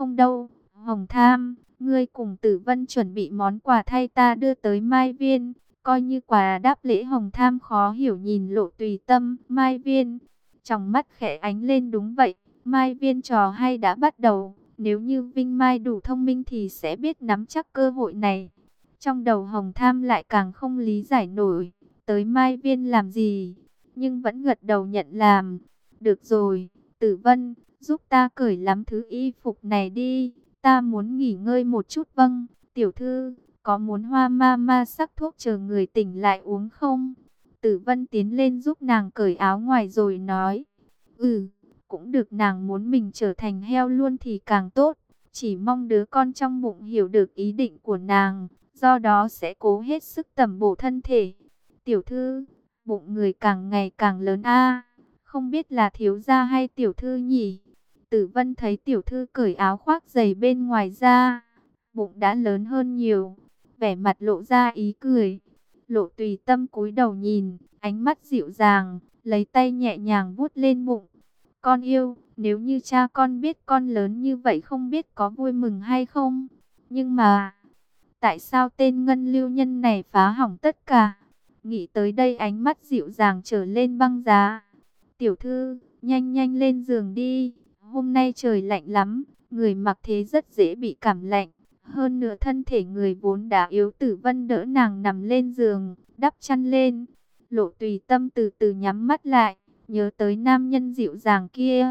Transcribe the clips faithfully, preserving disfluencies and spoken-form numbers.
không đâu. Hồng Tham, ngươi cùng Tử Vân chuẩn bị món quà thay ta đưa tới Mai Viên, coi như quà đáp lễ. Hồng Tham khó hiểu nhìn Lộ Tùy Tâm. Mai Viên, trong mắt khẽ ánh lên, đúng vậy, Mai Viên trò hay đã bắt đầu. Nếu như Vinh Mai đủ thông minh thì sẽ biết nắm chắc cơ hội này. Trong đầu Hồng Tham lại càng không lý giải nổi, tới Mai Viên làm gì, nhưng vẫn gật đầu nhận làm. Được rồi, Tử Vân, giúp ta cởi lắm thứ y phục này đi, ta muốn nghỉ ngơi một chút. Vâng, tiểu thư, có muốn hoa ma ma sắc thuốc chờ người tỉnh lại uống không? Tử Vân tiến lên giúp nàng cởi áo ngoài rồi nói, ừ, cũng được, nàng muốn mình trở thành heo luôn thì càng tốt. Chỉ mong đứa con trong bụng hiểu được ý định của nàng, do đó sẽ cố hết sức tẩm bổ thân thể. Tiểu thư, bụng người càng ngày càng lớn a, không biết là thiếu gia hay tiểu thư nhỉ? Tử Vân thấy tiểu thư cởi áo khoác dày bên ngoài ra, bụng đã lớn hơn nhiều, vẻ mặt lộ ra ý cười. Lộ Tùy Tâm cúi đầu nhìn, ánh mắt dịu dàng, lấy tay nhẹ nhàng vuốt lên bụng. Con yêu, nếu như cha con biết con lớn như vậy không biết có vui mừng hay không? Nhưng mà, tại sao tên Ngân Lưu Nhân này phá hỏng tất cả? Nghĩ tới đây ánh mắt dịu dàng trở lên băng giá. Tiểu thư, nhanh nhanh lên giường đi. Hôm nay trời lạnh lắm, người mặc thế rất dễ bị cảm lạnh. Hơn nữa thân thể người vốn đã yếu. Tử Vân đỡ nàng nằm lên giường, đắp chăn lên. Lộ Tùy Tâm từ từ nhắm mắt lại, nhớ tới nam nhân dịu dàng kia.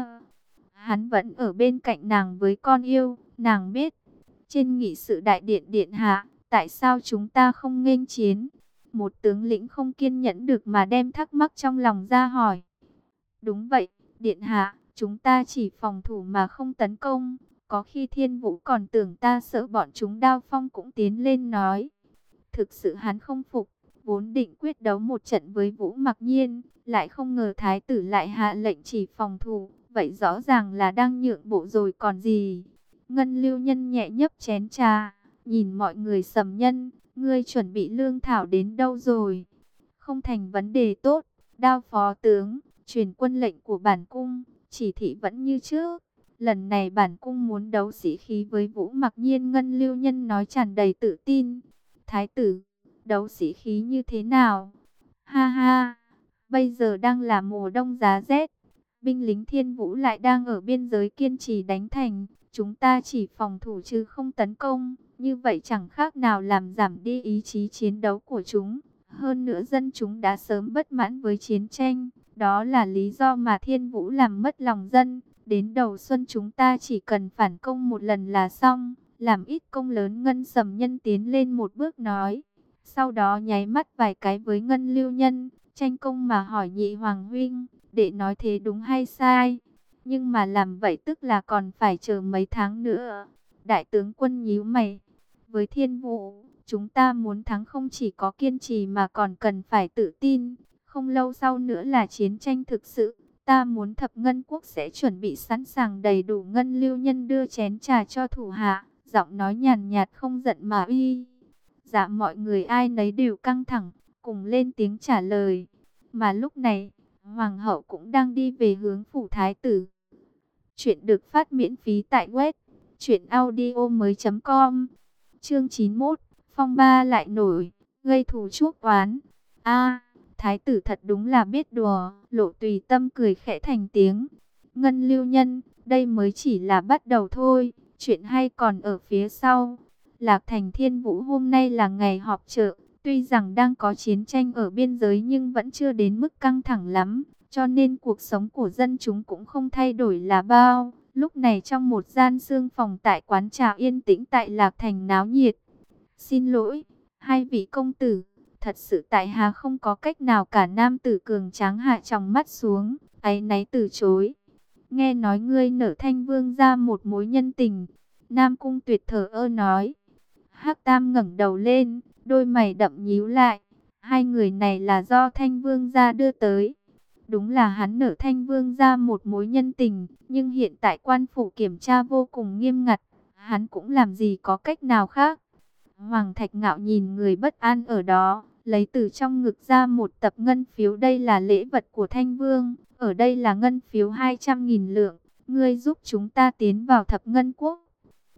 Hắn vẫn ở bên cạnh nàng với con yêu. Nàng biết, trên nghị sự đại điện điện hạ, tại sao chúng ta không nghênh chiến? Một tướng lĩnh không kiên nhẫn được mà đem thắc mắc trong lòng ra hỏi. Đúng vậy, điện hạ, chúng ta chỉ phòng thủ mà không tấn công. Có khi Thiên Vũ còn tưởng ta sợ bọn chúng. Đao Phong cũng tiến lên nói. Thực sự hắn không phục, vốn định quyết đấu một trận với Vũ Mặc Nhiên, lại không ngờ thái tử lại hạ lệnh chỉ phòng thủ. Vậy rõ ràng là đang nhượng bộ rồi còn gì. Ngân Lưu Nhân nhẹ nhấp chén trà, nhìn mọi người. Sầm Nhân, ngươi chuẩn bị lương thảo đến đâu rồi? Không thành vấn đề. Tốt, Đao phó tướng, truyền quân lệnh của bản cung, chỉ thị vẫn như trước. Lần này bản cung muốn đấu sĩ khí với Vũ Mặc Nhiên. Ngân Lưu Nhân nói tràn đầy tự tin. Thái tử, đấu sĩ khí như thế nào? Ha ha, bây giờ đang là mùa đông giá rét, binh lính Thiên Vũ lại đang ở biên giới kiên trì đánh thành. Chúng ta chỉ phòng thủ chứ không tấn công, như vậy chẳng khác nào làm giảm đi ý chí chiến đấu của chúng. Hơn nữa dân chúng đã sớm bất mãn với chiến tranh, đó là lý do mà Thiên Vũ làm mất lòng dân. Đến đầu xuân chúng ta chỉ cần phản công một lần là xong, làm ít công lớn. Ngân Sầm Nhân tiến lên một bước nói, sau đó nháy mắt vài cái với Ngân Lưu Nhân, tranh công mà hỏi nhị hoàng huynh, đệ nói thế đúng hay sai? Nhưng mà làm vậy tức là còn phải chờ mấy tháng nữa. Đại tướng quân nhíu mày, với Thiên Vũ, chúng ta muốn thắng không chỉ có kiên trì mà còn cần phải tự tin. Không lâu sau nữa là chiến tranh thực sự. Ta muốn Thập Ngân Quốc sẽ chuẩn bị sẵn sàng đầy đủ. Ngân Lưu Nhân đưa chén trà cho thủ hạ, giọng nói nhàn nhạt không giận mà uy. Dạ, mọi người ai nấy đều căng thẳng, cùng lên tiếng trả lời. Mà lúc này, Hoàng hậu cũng đang đi về hướng phủ thái tử. Chuyện được phát miễn phí tại web truyện audio mới chấm com. Chương chín mươi mốt, phong ba lại nổi, gây thù chuốc oán. A, thái tử thật đúng là biết đùa. Lộ Tùy Tâm cười khẽ thành tiếng. Ngân Lưu Nhân, đây mới chỉ là bắt đầu thôi, chuyện hay còn ở phía sau. Lạc Thành Thiên Vũ hôm nay là ngày họp chợ. Tuy rằng đang có chiến tranh ở biên giới nhưng vẫn chưa đến mức căng thẳng lắm, cho nên cuộc sống của dân chúng cũng không thay đổi là bao. Lúc này trong một gian sương phòng tại quán trà yên tĩnh tại Lạc Thành náo nhiệt. Xin lỗi, hai vị công tử, thật sự tại hạ không có cách nào. Cả nam tử cường tráng hạ tròng mắt xuống, áy náy từ chối. Nghe nói ngươi nở Thanh Vương ra một mối nhân tình. Nam Cung Tuyệt thở ơ nói. Hắc Tam ngẩng đầu lên, đôi mày đậm nhíu lại. Hai người này là do Thanh Vương gia đưa tới. Đúng là hắn nở Thanh Vương gia một mối nhân tình, nhưng hiện tại quan phủ kiểm tra vô cùng nghiêm ngặt, hắn cũng làm gì có cách nào khác. Hoàng Thạch Ngạo nhìn người bất an ở đó, lấy từ trong ngực ra một tập ngân phiếu. Đây là lễ vật của Thanh Vương, ở đây là ngân phiếu hai trăm nghìn lượng. Ngươi giúp chúng ta tiến vào Thập Ngân Quốc,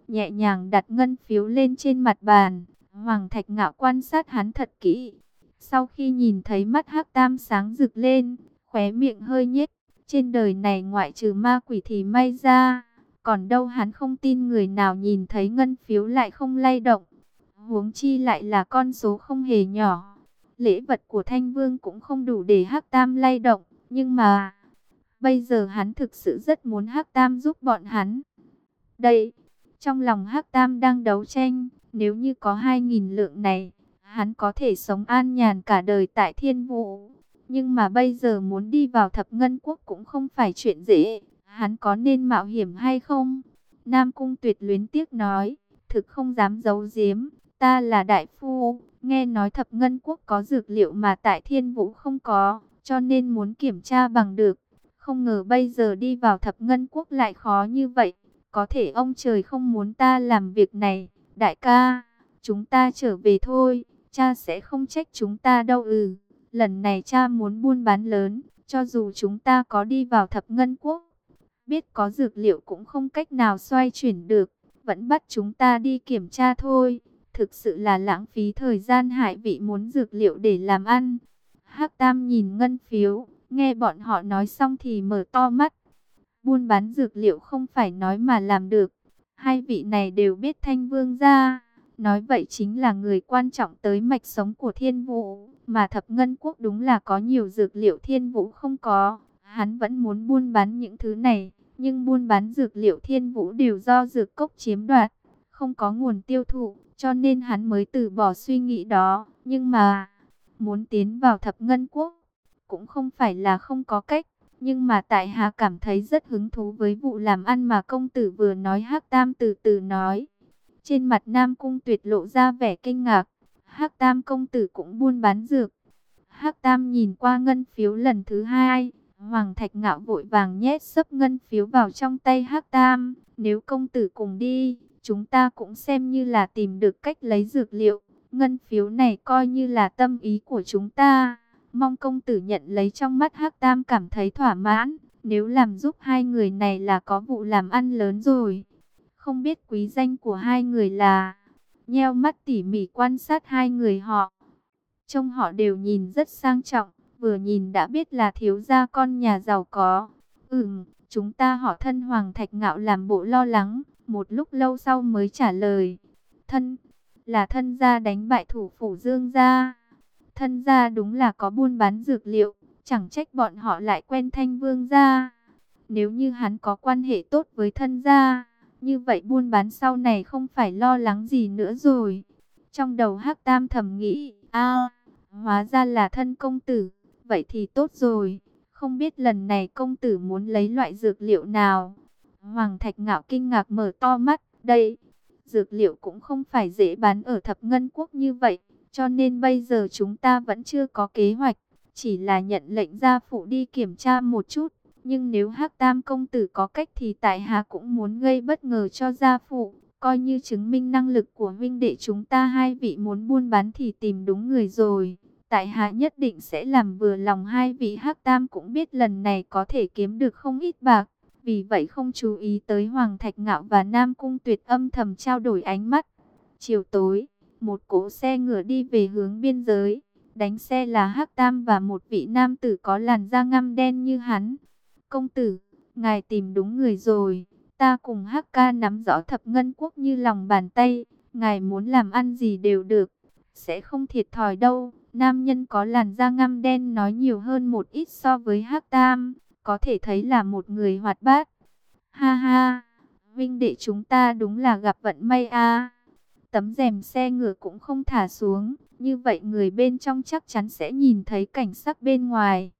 nhẹ nhàng đặt ngân phiếu lên trên mặt bàn. Hoàng Thạch Ngạo quan sát hắn thật kỹ. Sau khi nhìn thấy mắt Hắc Tam sáng rực lên, khóe miệng hơi nhếch. Trên đời này ngoại trừ ma quỷ thì may ra, còn đâu hắn không tin người nào nhìn thấy ngân phiếu lại không lay động. Huống chi lại là con số không hề nhỏ. Lễ vật của Thanh Vương cũng không đủ để Hắc Tam lay động. Nhưng mà, bây giờ hắn thực sự rất muốn Hắc Tam giúp bọn hắn. Đây, trong lòng Hắc Tam đang đấu tranh. Nếu như có hai nghìn lượng này, hắn có thể sống an nhàn cả đời tại Thiên Vũ. Nhưng mà bây giờ muốn đi vào Thập Ngân Quốc cũng không phải chuyện dễ. Hắn có nên mạo hiểm hay không? Nam Cung Tuyệt luyến tiếc nói, thực không dám giấu giếm. Ta là đại phu, nghe nói Thập Ngân Quốc có dược liệu mà tại Thiên Vũ không có, cho nên muốn kiểm tra bằng được. Không ngờ bây giờ đi vào Thập Ngân Quốc lại khó như vậy. Có thể ông trời không muốn ta làm việc này. Đại ca, chúng ta trở về thôi, cha sẽ không trách chúng ta đâu. Ừ, lần này cha muốn buôn bán lớn, cho dù chúng ta có đi vào Thập Ngân Quốc, biết có dược liệu cũng không cách nào xoay chuyển được, vẫn bắt chúng ta đi kiểm tra thôi. Thực sự là lãng phí thời gian hại vị muốn dược liệu để làm ăn. Hắc Tam nhìn ngân phiếu, nghe bọn họ nói xong thì mở to mắt. Buôn bán dược liệu không phải nói mà làm được. Hai vị này đều biết Thanh Vương gia, nói vậy chính là người quan trọng tới mạch sống của Thiên Vũ. Mà Thập Ngân Quốc đúng là có nhiều dược liệu Thiên Vũ không có. Hắn vẫn muốn buôn bán những thứ này, nhưng buôn bán dược liệu Thiên Vũ đều do dược cốc chiếm đoạt, không có nguồn tiêu thụ, cho nên hắn mới từ bỏ suy nghĩ đó. Nhưng mà, muốn tiến vào Thập Ngân Quốc, cũng không phải là không có cách. Nhưng mà tại hạ cảm thấy rất hứng thú với vụ làm ăn mà công tử vừa nói. Hắc Tam từ từ nói. Trên mặt Nam Cung Tuyệt lộ ra vẻ kinh ngạc. Hắc Tam công tử cũng buôn bán dược. Hắc Tam nhìn qua ngân phiếu lần thứ hai. Hoàng Thạch Ngạo vội vàng nhét xấp ngân phiếu vào trong tay Hắc Tam. Nếu công tử cùng đi, chúng ta cũng xem như là tìm được cách lấy dược liệu. Ngân phiếu này coi như là tâm ý của chúng ta. Mong công tử nhận lấy. Trong mắt Hắc Tam cảm thấy thỏa mãn. Nếu làm giúp hai người này là có vụ làm ăn lớn rồi. Không biết quý danh của hai người là? Nheo mắt tỉ mỉ quan sát hai người họ. Trông họ đều nhìn rất sang trọng. Vừa nhìn đã biết là thiếu gia con nhà giàu có. Ừm, chúng ta họ thân. Hoàng Thạch Ngạo làm bộ lo lắng. Một lúc lâu sau mới trả lời. Thân, là thân gia đánh bại thủ phủ Dương gia. Thân gia đúng là có buôn bán dược liệu, chẳng trách bọn họ lại quen Thanh Vương gia. Nếu như hắn có quan hệ tốt với thân gia, như vậy buôn bán sau này không phải lo lắng gì nữa rồi. Trong đầu Hắc Tam thầm nghĩ, a, hóa ra là thân công tử, vậy thì tốt rồi. Không biết lần này công tử muốn lấy loại dược liệu nào? Hoàng Thạch Ngạo kinh ngạc mở to mắt, đây, dược liệu cũng không phải dễ bán ở Thập Ngân Quốc như vậy. Cho nên bây giờ chúng ta vẫn chưa có kế hoạch, chỉ là nhận lệnh gia phụ đi kiểm tra một chút. Nhưng nếu Hắc Tam công tử có cách thì tại hạ cũng muốn gây bất ngờ cho gia phụ, coi như chứng minh năng lực của huynh đệ chúng ta. Hai vị muốn buôn bán thì tìm đúng người rồi. Tại hạ nhất định sẽ làm vừa lòng hai vị. Hắc Tam cũng biết lần này có thể kiếm được không ít bạc, vì vậy không chú ý tới Hoàng Thạch Ngạo và Nam Cung Tuyệt âm thầm trao đổi ánh mắt. Chiều tối, một cỗ xe ngựa đi về hướng biên giới. Đánh xe là Hắc Tam và một vị nam tử có làn da ngăm đen như hắn. Công tử, ngài tìm đúng người rồi. Ta cùng Hắc ca nắm rõ Thập Ngân Quốc như lòng bàn tay. Ngài muốn làm ăn gì đều được, sẽ không thiệt thòi đâu. Nam nhân có làn da ngăm đen nói nhiều hơn một ít so với Hắc Tam. Có thể thấy là một người hoạt bát. Ha ha, huynh đệ chúng ta đúng là gặp vận may a. Tấm rèm xe ngựa cũng không thả xuống, như vậy người bên trong chắc chắn sẽ nhìn thấy cảnh sắc bên ngoài.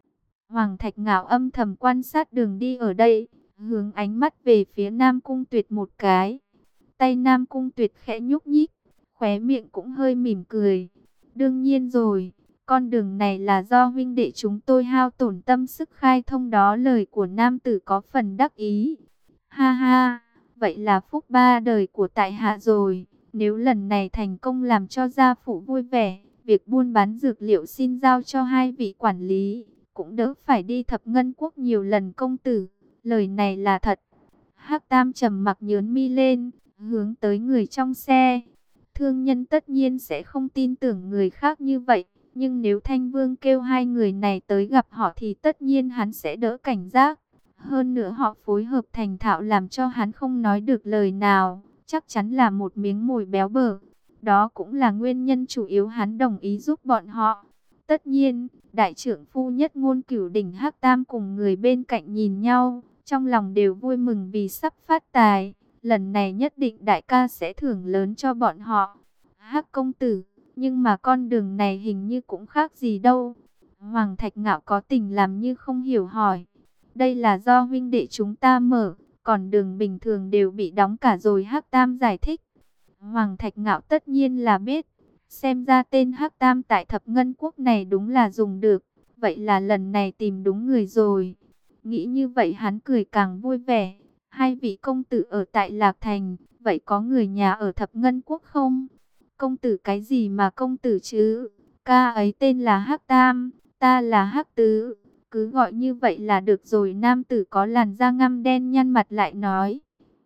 Hoàng Thạch Ngạo âm thầm quan sát đường đi ở đây, hướng ánh mắt về phía Nam Cung Tuyệt một cái. Tay Nam Cung Tuyệt khẽ nhúc nhích, khóe miệng cũng hơi mỉm cười. Đương nhiên rồi, con đường này là do huynh đệ chúng tôi hao tổn tâm sức khai thông đó. Lời của nam tử có phần đắc ý. Ha ha, vậy là phúc ba đời của tại hạ rồi. Nếu lần này thành công làm cho gia phụ vui vẻ, việc buôn bán dược liệu xin giao cho hai vị quản lý, cũng đỡ phải đi Thập Ngân Quốc nhiều lần. Công tử, lời này là thật. Hắc Tam trầm mặc nhướng mi lên, hướng tới người trong xe. Thương nhân tất nhiên sẽ không tin tưởng người khác như vậy, nhưng nếu Thanh Vương kêu hai người này tới gặp họ thì tất nhiên hắn sẽ đỡ cảnh giác. Hơn nữa họ phối hợp thành thạo làm cho hắn không nói được lời nào, chắc chắn là một miếng mồi béo bở. Đó cũng là nguyên nhân chủ yếu hắn đồng ý giúp bọn họ. Tất nhiên, đại trưởng phu nhất ngôn Cửu Đỉnh Hắc Tam cùng người bên cạnh nhìn nhau, trong lòng đều vui mừng vì sắp phát tài. Lần này nhất định đại ca sẽ thưởng lớn cho bọn họ. Hắc công tử, nhưng mà con đường này hình như cũng khác gì đâu. Hoàng Thạch Ngạo có tình làm như không hiểu hỏi. Đây là do huynh đệ chúng ta mở, còn đường bình thường đều bị đóng cả rồi, Hắc Tam giải thích. Hoàng Thạch Ngạo tất nhiên là biết. Xem ra tên Hắc Tam tại Thập Ngân Quốc này đúng là dùng được. Vậy là lần này tìm đúng người rồi. Nghĩ như vậy hắn cười càng vui vẻ. Hai vị công tử ở tại Lạc Thành, vậy có người nhà ở Thập Ngân Quốc không? Công tử cái gì mà công tử chứ? Ca ấy tên là Hắc Tam, ta là Hắc Tứ. Cứ gọi như vậy là được rồi. Nam tử có làn da ngăm đen nhăn mặt lại nói.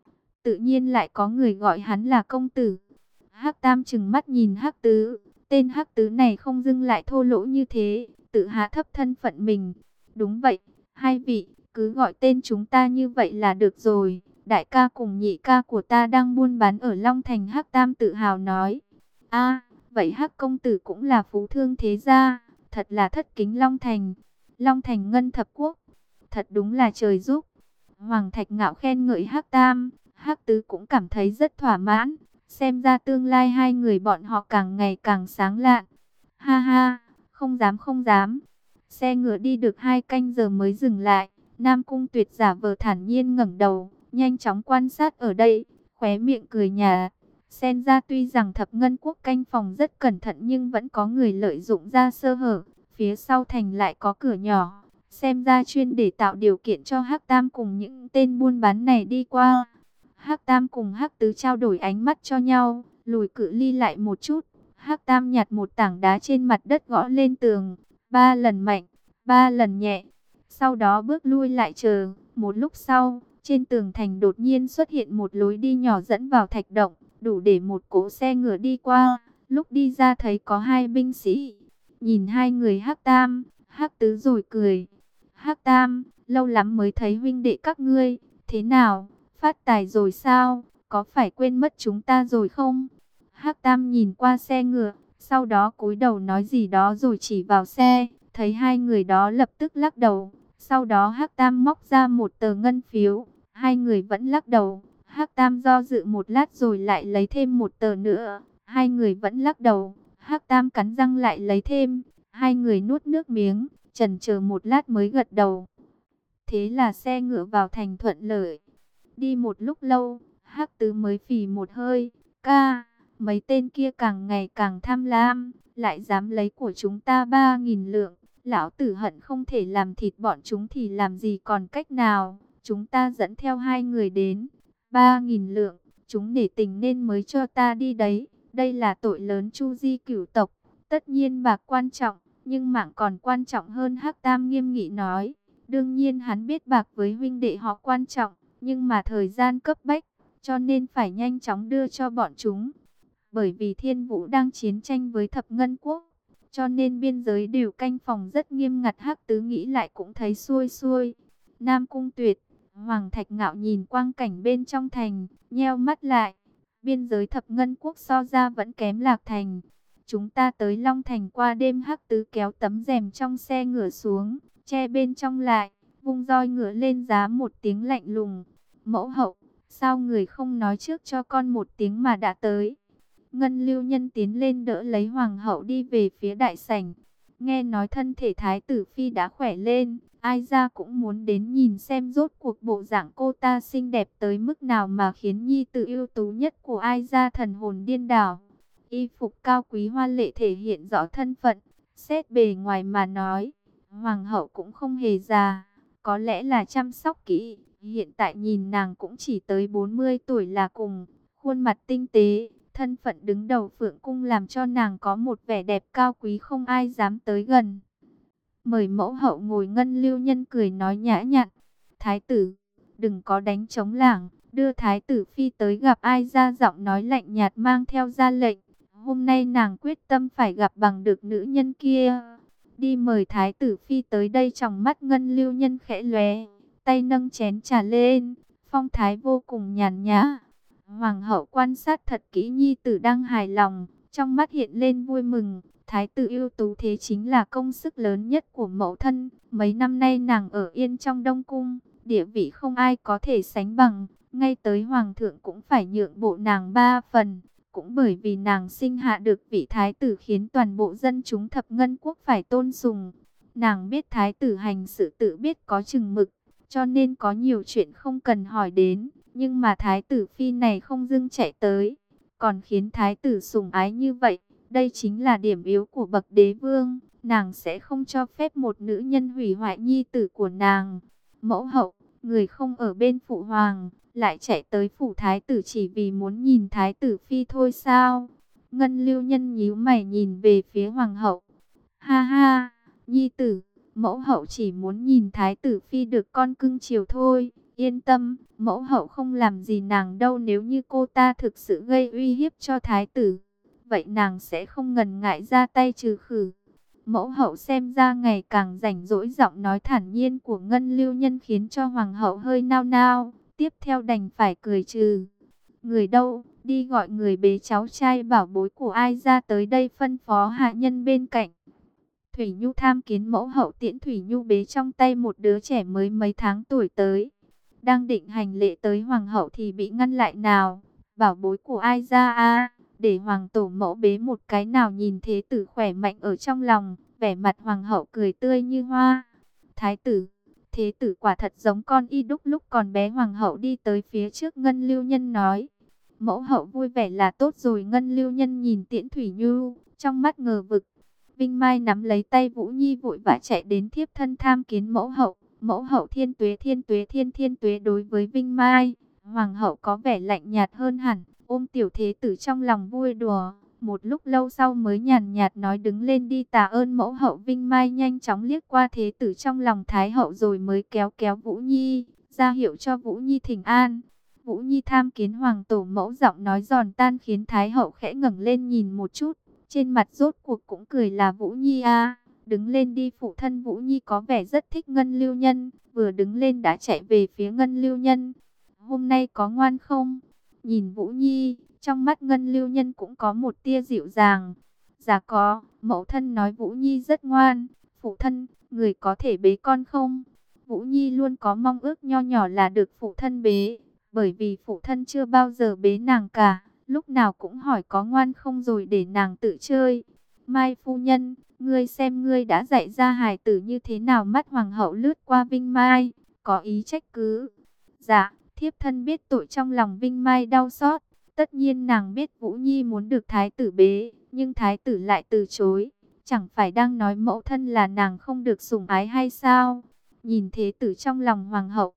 Tự nhiên lại có người gọi hắn là công tử. Hắc Tam trừng mắt nhìn Hắc Tứ. Tên Hắc Tứ này không dưng lại thô lỗ như thế, tự hạ thấp thân phận mình. Đúng vậy, hai vị, cứ gọi tên chúng ta như vậy là được rồi. Đại ca cùng nhị ca của ta đang buôn bán ở Long Thành, Hắc Tam tự hào nói. A, vậy Hắc công tử cũng là phú thương thế gia, thật là thất kính Long Thành. Long Thành Ngân Thập Quốc, thật đúng là trời giúp. Hoàng Thạch Ngạo khen ngợi Hắc Tam, Hắc Tứ cũng cảm thấy rất thỏa mãn. Xem ra tương lai hai người bọn họ càng ngày càng sáng lạn. Ha ha, không dám không dám. Xe ngựa đi được hai canh giờ mới dừng lại. Nam Cung Tuyệt giả vờ thản nhiên ngẩng đầu, nhanh chóng quan sát ở đây, khóe miệng cười nhạt. Xem ra tuy rằng Thập Ngân Quốc canh phòng rất cẩn thận nhưng vẫn có người lợi dụng ra sơ hở. Phía sau thành lại có cửa nhỏ, xem ra chuyên để tạo điều kiện cho Hắc Tam cùng những tên buôn bán này đi qua. Hắc Tam cùng Hắc Tứ trao đổi ánh mắt cho nhau, lùi cự ly lại một chút. Hắc Tam nhặt một tảng đá trên mặt đất gõ lên tường, ba lần mạnh, ba lần nhẹ. Sau đó bước lui lại chờ. Một lúc sau, trên tường thành đột nhiên xuất hiện một lối đi nhỏ dẫn vào thạch động, đủ để một cỗ xe ngựa đi qua. Lúc đi ra thấy có hai binh sĩ. Nhìn hai người Hắc Tam, Hắc Tứ rồi cười. Hắc Tam, lâu lắm mới thấy huynh đệ các ngươi, thế nào? Phát tài rồi sao? Có phải quên mất chúng ta rồi không? Hắc Tam nhìn qua xe ngựa, sau đó cúi đầu nói gì đó rồi chỉ vào xe. Thấy hai người đó lập tức lắc đầu. Sau đó Hắc Tam móc ra một tờ ngân phiếu. Hai người vẫn lắc đầu. Hắc Tam do dự một lát rồi lại lấy thêm một tờ nữa. Hai người vẫn lắc đầu. Hắc Tam cắn răng lại lấy thêm. Hai người nuốt nước miếng, chần chờ một lát mới gật đầu. Thế là xe ngựa vào thành thuận lợi. Đi một lúc lâu, Hắc Tứ mới phì một hơi. Ca, mấy tên kia càng ngày càng tham lam, lại dám lấy của chúng ta ba nghìn lượng. Lão tử hận không thể làm thịt bọn chúng thì làm gì còn cách nào. Chúng ta dẫn theo hai người đến. Ba nghìn lượng, chúng nể tình nên mới cho ta đi đấy. Đây là tội lớn Chu Di cửu tộc. Tất nhiên bạc quan trọng, nhưng mạng còn quan trọng hơn, Hắc Tam nghiêm nghị nói. Đương nhiên hắn biết bạc với huynh đệ họ quan trọng, nhưng mà thời gian cấp bách, cho nên phải nhanh chóng đưa cho bọn chúng. Bởi vì Thiên Vũ đang chiến tranh với Thập Ngân Quốc, cho nên biên giới đều canh phòng rất nghiêm ngặt. Hắc Tứ nghĩ lại cũng thấy xuôi xuôi. Nam Cung Tuyệt, Hoàng Thạch Ngạo nhìn quang cảnh bên trong thành, nheo mắt lại. Biên giới Thập Ngân Quốc so ra vẫn kém Lạc Thành. Chúng ta tới Long Thành qua đêm. Hắc Tứ kéo tấm rèm trong xe ngựa xuống, che bên trong lại, vung roi ngựa lên giá một tiếng lạnh lùng. Mẫu hậu, sao người không nói trước cho con một tiếng mà đã tới? Ngân Lưu Nhân tiến lên đỡ lấy hoàng hậu đi về phía đại sảnh. Nghe nói thân thể thái tử phi đã khỏe lên, ai ra cũng muốn đến nhìn xem rốt cuộc bộ dạng cô ta xinh đẹp tới mức nào mà khiến nhi tử ưu tú nhất của ai ra thần hồn điên đảo. Y phục cao quý hoa lệ thể hiện rõ thân phận, xét bề ngoài mà nói, hoàng hậu cũng không hề già, có lẽ là chăm sóc kỹ. Hiện tại nhìn nàng cũng chỉ tới bốn mươi tuổi là cùng, khuôn mặt tinh tế, thân phận đứng đầu Phượng Cung làm cho nàng có một vẻ đẹp cao quý không ai dám tới gần. Mời mẫu hậu ngồi. Ngân Lưu Nhân cười nói nhã nhặn. Thái tử, đừng có đánh trống lảng, đưa thái tử phi tới gặp Ai Ra, giọng nói lạnh nhạt mang theo ra lệnh. Hôm nay nàng quyết tâm phải gặp bằng được nữ nhân kia. Đi mời thái tử phi tới đây. Trong mắt Ngân Lưu Nhân khẽ lóe, tay nâng chén trà lên, phong thái vô cùng nhàn nhã. Hoàng hậu quan sát thật kỹ nhi tử đang hài lòng, trong mắt hiện lên vui mừng. Thái tử ưu tú thế chính là công sức lớn nhất của mẫu thân. Mấy năm nay nàng ở yên trong Đông Cung, địa vị không ai có thể sánh bằng. Ngay tới hoàng thượng cũng phải nhượng bộ nàng ba phần. Cũng bởi vì nàng sinh hạ được vị thái tử khiến toàn bộ dân chúng thập ngân quốc phải tôn sùng. Nàng biết thái tử hành sự tự biết có chừng mực, cho nên có nhiều chuyện không cần hỏi đến. Nhưng mà thái tử phi này không dưng chạy tới, còn khiến thái tử sủng ái như vậy. Đây chính là điểm yếu của bậc đế vương. Nàng sẽ không cho phép một nữ nhân hủy hoại nhi tử của nàng. Mẫu hậu, người không ở bên phụ hoàng, lại chạy tới phủ thái tử chỉ vì muốn nhìn thái tử phi thôi sao? Ngân Lưu Nhân nhíu mày nhìn về phía hoàng hậu. Ha ha, nhi tử, mẫu hậu chỉ muốn nhìn thái tử phi được con cưng chiều thôi. Yên tâm, mẫu hậu không làm gì nàng đâu. Nếu như cô ta thực sự gây uy hiếp cho thái tử, vậy nàng sẽ không ngần ngại ra tay trừ khử. Mẫu hậu xem ra ngày càng rảnh rỗi. Giọng nói thản nhiên của Ngân Lưu Nhân khiến cho hoàng hậu hơi nao nao, tiếp theo đành phải cười trừ. Người đâu, đi gọi người bế cháu trai bảo bối của Ai Ra tới đây, phân phó hạ nhân bên cạnh. Thủy Nhu tham kiến mẫu hậu. Tiễn Thủy Nhu bế trong tay một đứa trẻ mới mấy tháng tuổi tới. Đang định hành lễ tới hoàng hậu thì bị ngăn lại. Nào, bảo bối của Ai Ra a, để hoàng tổ mẫu bế một cái nào. Nhìn thế tử khỏe mạnh ở trong lòng, vẻ mặt hoàng hậu cười tươi như hoa. Thái tử, thế tử quả thật giống con y đúc lúc còn bé. Hoàng hậu đi tới phía trước Ngân Lưu Nhân nói. Mẫu hậu vui vẻ là tốt rồi. Ngân Lưu Nhân nhìn Tiễn Thủy Nhu, trong mắt ngờ vực. Vinh Mai nắm lấy tay Vũ Nhi vội vã chạy đến thiếp thân tham kiến mẫu hậu. Mẫu hậu thiên tuế thiên tuế thiên thiên tuế. Đối với Vinh Mai, hoàng hậu có vẻ lạnh nhạt hơn hẳn, ôm tiểu thế tử trong lòng vui đùa. Một lúc lâu sau mới nhàn nhạt nói đứng lên đi tạ ơn mẫu hậu. Vinh Mai nhanh chóng liếc qua thế tử trong lòng thái hậu rồi mới kéo kéo Vũ Nhi, ra hiệu cho Vũ Nhi thỉnh an. Vũ Nhi tham kiến hoàng tổ mẫu. Giọng nói giòn tan khiến thái hậu khẽ ngẩng lên nhìn một chút, trên mặt rốt cuộc cũng cười là Vũ Nhi a, đứng lên đi. Phụ thân Vũ Nhi có vẻ rất thích Ngân Lưu Nhân, vừa đứng lên đã chạy về phía Ngân Lưu Nhân. Hôm nay có ngoan không? Nhìn Vũ Nhi, trong mắt Ngân Lưu Nhân cũng có một tia dịu dàng. Dạ có, mẫu thân nói Vũ Nhi rất ngoan. Phụ thân, người có thể bế con không? Vũ Nhi luôn có mong ước nho nhỏ là được phụ thân bế, bởi vì phụ thân chưa bao giờ bế nàng cả, lúc nào cũng hỏi có ngoan không rồi để nàng tự chơi. Mai phu nhân, ngươi xem ngươi đã dạy ra hài tử như thế nào? Mắt hoàng hậu lướt qua Vinh Mai, có ý trách cứ. Dạ, thiếp thân biết tội. Trong lòng Vinh Mai đau xót. Tất nhiên nàng biết Vũ Nhi muốn được thái tử bế, nhưng thái tử lại từ chối. Chẳng phải đang nói mẫu thân là nàng không được sủng ái hay sao? Nhìn thế tử trong lòng hoàng hậu,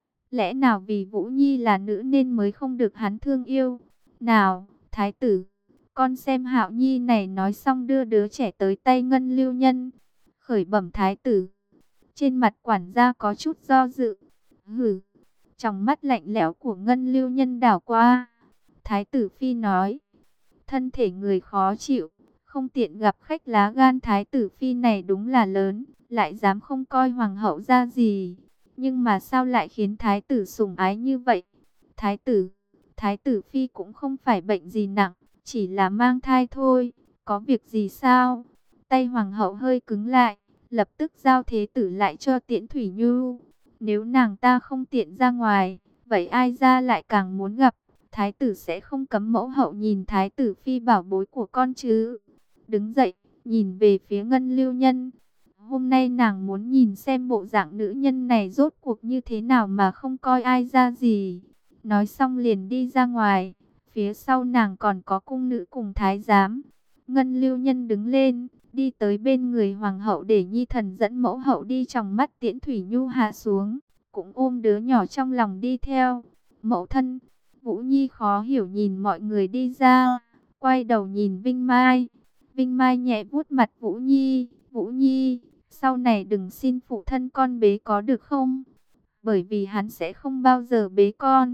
lẽ nào vì Vũ Nhi là nữ nên mới không được hắn thương yêu? Nào, thái tử, con xem Hạo Nhi này. Nói xong đưa đứa trẻ tới tay Ngân Lưu Nhân. Khởi bẩm thái tử. Trên mặt quản gia có chút do dự. Hừ. Trong mắt lạnh lẽo của Ngân Lưu Nhân đảo qua. Thái tử phi nói, thân thể người khó chịu, không tiện gặp khách. Lá gan thái tử phi này đúng là lớn, lại dám không coi hoàng hậu ra gì. Nhưng mà sao lại khiến thái tử sủng ái như vậy? Thái tử, thái tử phi cũng không phải bệnh gì nặng, chỉ là mang thai thôi. Có việc gì sao? Tay hoàng hậu hơi cứng lại, lập tức giao thế tử lại cho Tiễn Thủy Nhu. Nếu nàng ta không tiện ra ngoài, vậy Ai Ra lại càng muốn gặp. Thái tử sẽ không cấm mẫu hậu nhìn thái tử phi bảo bối của con chứ. Đứng dậy, nhìn về phía Ngân Lưu Nhân. Hôm nay nàng muốn nhìn xem bộ dạng nữ nhân này rốt cuộc như thế nào mà không coi Ai Ra gì. Nói xong liền đi ra ngoài. Phía sau nàng còn có cung nữ cùng thái giám. Ngân Lưu Nhân đứng lên, đi tới bên người hoàng hậu để nhi thần dẫn mẫu hậu đi. Trong mắt Tiễn Thủy Nhu hạ xuống, cũng ôm đứa nhỏ trong lòng đi theo. Mẫu thân. Vũ Nhi khó hiểu nhìn mọi người đi ra, quay đầu nhìn Vinh Mai. Vinh Mai nhẹ vuốt mặt Vũ Nhi. Vũ Nhi, sau này đừng xin phụ thân con bế có được không? Bởi vì hắn sẽ không bao giờ bế con.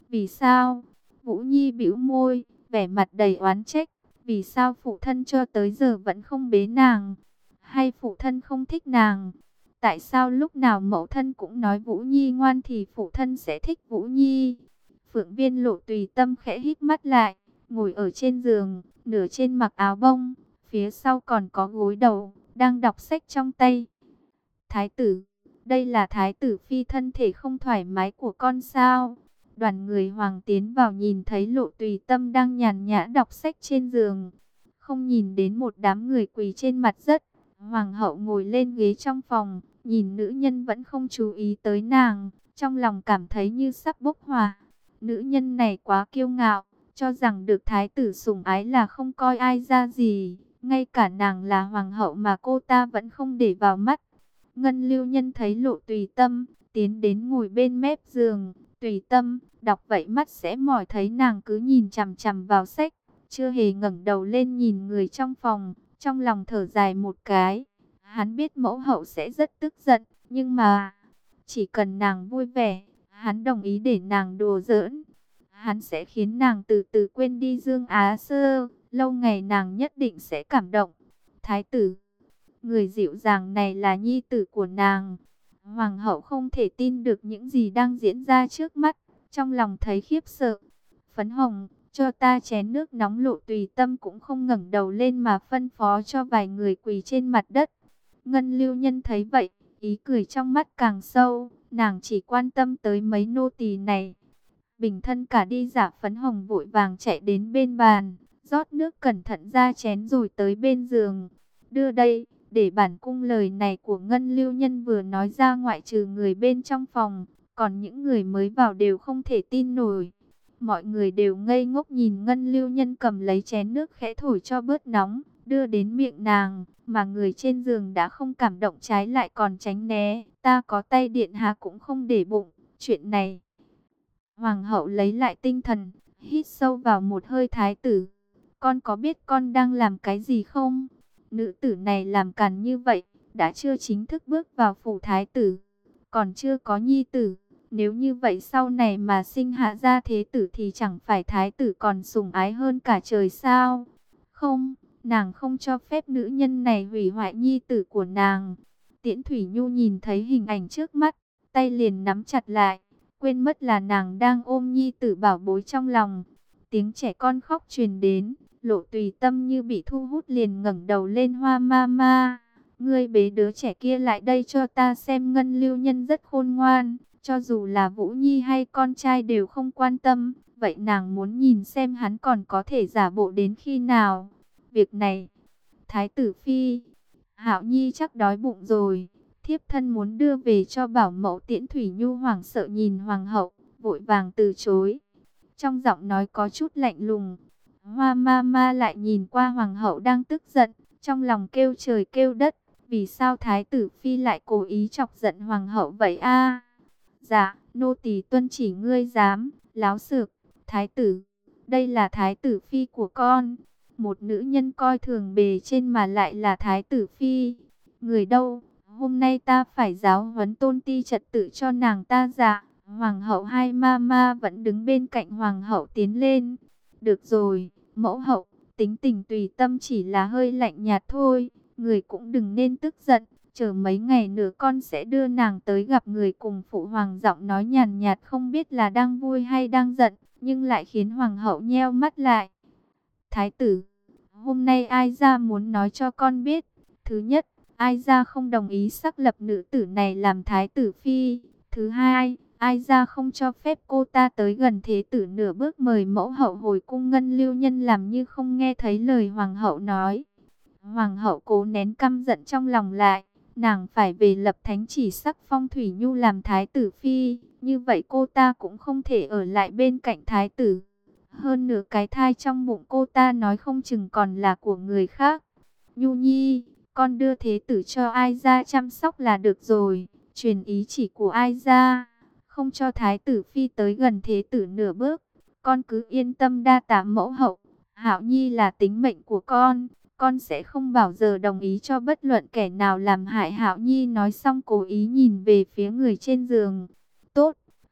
Vì sao? Vũ Nhi bĩu môi, vẻ mặt đầy oán trách. Vì sao phụ thân cho tới giờ vẫn không bế nàng? Hay phụ thân không thích nàng? Tại sao lúc nào mẫu thân cũng nói Vũ Nhi ngoan thì phụ thân sẽ thích Vũ Nhi? Phượng Viên Lộ tùy tâm khẽ hít mắt lại, ngồi ở trên giường, nửa trên mặc áo bông, phía sau còn có gối đầu, đang đọc sách trong tay. Thái tử, đây là thái tử phi thân thể không thoải mái của con sao? Đoàn người hoàng tiến vào nhìn thấy Lộ tùy tâm đang nhàn nhã đọc sách trên giường, không nhìn đến một đám người quỳ trên mặt đất. Hoàng hậu ngồi lên ghế trong phòng, nhìn nữ nhân vẫn không chú ý tới nàng, trong lòng cảm thấy như sắp bốc hỏa. Nữ nhân này quá kiêu ngạo, cho rằng được thái tử sủng ái là không coi ai ra gì. Ngay cả nàng là hoàng hậu mà cô ta vẫn không để vào mắt. Ngân Lưu Nhân thấy Lộ tùy tâm, tiến đến ngồi bên mép giường. Tùy tâm, đọc vậy mắt sẽ mỏi, thấy nàng cứ nhìn chằm chằm vào sách, chưa hề ngẩng đầu lên nhìn người trong phòng. Trong lòng thở dài một cái, hắn biết mẫu hậu sẽ rất tức giận, nhưng mà chỉ cần nàng vui vẻ, hắn đồng ý để nàng đùa giỡn. Hắn sẽ khiến nàng từ từ quên đi Dương Á Sơ, lâu ngày nàng nhất định sẽ cảm động. Thái tử, người dịu dàng này là nhi tử của nàng. Hoàng hậu không thể tin được những gì đang diễn ra trước mắt, trong lòng thấy khiếp sợ. Phấn Hồng, cho ta chén nước nóng. Lộ tùy tâm cũng không ngẩng đầu lên mà phân phó cho vài người quỳ trên mặt đất. Ngân Lưu Nhân thấy vậy, ý cười trong mắt càng sâu, nàng chỉ quan tâm tới mấy nô tỳ này. Bình thân cả đi giả. Phấn Hồng vội vàng chạy đến bên bàn, rót nước cẩn thận ra chén rồi tới bên giường. Đưa đây, để bản cung. Lời này của Ngân Lưu Nhân vừa nói ra, ngoại trừ người bên trong phòng, còn những người mới vào đều không thể tin nổi. Mọi người đều ngây ngốc nhìn Ngân Lưu Nhân cầm lấy chén nước khẽ thổi cho bớt nóng, đưa đến miệng nàng, mà người trên giường đã không cảm động, trái lại còn tránh né. Ta có tay điện hạ cũng không để bụng, chuyện này. Hoàng hậu lấy lại tinh thần, hít sâu vào một hơi. Thái tử, con có biết con đang làm cái gì không? Nữ tử này làm càn như vậy, đã chưa chính thức bước vào phủ thái tử, còn chưa có nhi tử. Nếu như vậy sau này mà sinh hạ ra thế tử thì chẳng phải thái tử còn sủng ái hơn cả trời sao? Không, nàng không cho phép nữ nhân này hủy hoại nhi tử của nàng. Tiễn Thủy Nhu nhìn thấy hình ảnh trước mắt, tay liền nắm chặt lại, quên mất là nàng đang ôm nhi tử bảo bối trong lòng. Tiếng trẻ con khóc truyền đến, Lộ tùy tâm như bị thu hút liền ngẩng đầu lên. Hoa ma ma, ngươi bế đứa trẻ kia lại đây cho ta xem. Ngân Lưu Nhân rất khôn ngoan, cho dù là Vũ Nhi hay con trai đều không quan tâm. Vậy nàng muốn nhìn xem hắn còn có thể giả bộ đến khi nào. Việc này, Thái tử phi, Hạo Nhi chắc đói bụng rồi, thiếp thân muốn đưa về cho bảo mẫu. Tiễn Thủy Nhu hoảng sợ nhìn hoàng hậu, vội vàng từ chối, trong giọng nói có chút lạnh lùng. Hoa ma ma lại nhìn qua hoàng hậu đang tức giận, trong lòng kêu trời kêu đất. Vì sao thái tử phi lại cố ý chọc giận hoàng hậu vậy a? Dạ, nô tỳ tuân chỉ. Ngươi dám láo xược. Thái tử, đây là thái tử phi của con. Một nữ nhân coi thường bề trên mà lại là thái tử phi. Người đâu? Hôm nay ta phải giáo huấn tôn ti trật tự cho nàng ta. Dạ. Hoàng hậu hai ma ma vẫn đứng bên cạnh hoàng hậu tiến lên. Được rồi, mẫu hậu, tính tình tùy tâm chỉ là hơi lạnh nhạt thôi. Người cũng đừng nên tức giận. Chờ mấy ngày nữa con sẽ đưa nàng tới gặp người cùng phụ hoàng. Giọng nói nhàn nhạt không biết là đang vui hay đang giận, nhưng lại khiến hoàng hậu nheo mắt lại. Thái tử, hôm nay ai ra muốn nói cho con biết. Thứ nhất, ai ra không đồng ý xác lập nữ tử này làm thái tử phi. Thứ hai, ai ra không cho phép cô ta tới gần thế tử nửa bước. Mời mẫu hậu hồi cung. Ngân Lưu Nhân làm như không nghe thấy lời hoàng hậu nói. Hoàng hậu cố nén căm giận trong lòng lại. Nàng phải về lập thánh chỉ sắc phong Thủy Nhu làm thái tử phi. Như vậy cô ta cũng không thể ở lại bên cạnh thái tử. Hơn nữa cái thai trong bụng cô ta nói không chừng còn là của người khác. Nhu Nhi, con đưa thế tử cho ai ra chăm sóc là được rồi. Truyền ý chỉ của ai ra, không cho thái tử phi tới gần thế tử nửa bước. Con cứ yên tâm. Đa tạ mẫu hậu. Hạo Nhi là tính mệnh của con, con sẽ không bao giờ đồng ý cho bất luận kẻ nào làm hại Hạo Nhi. Nói xong cố ý nhìn về phía người trên giường. Tốt,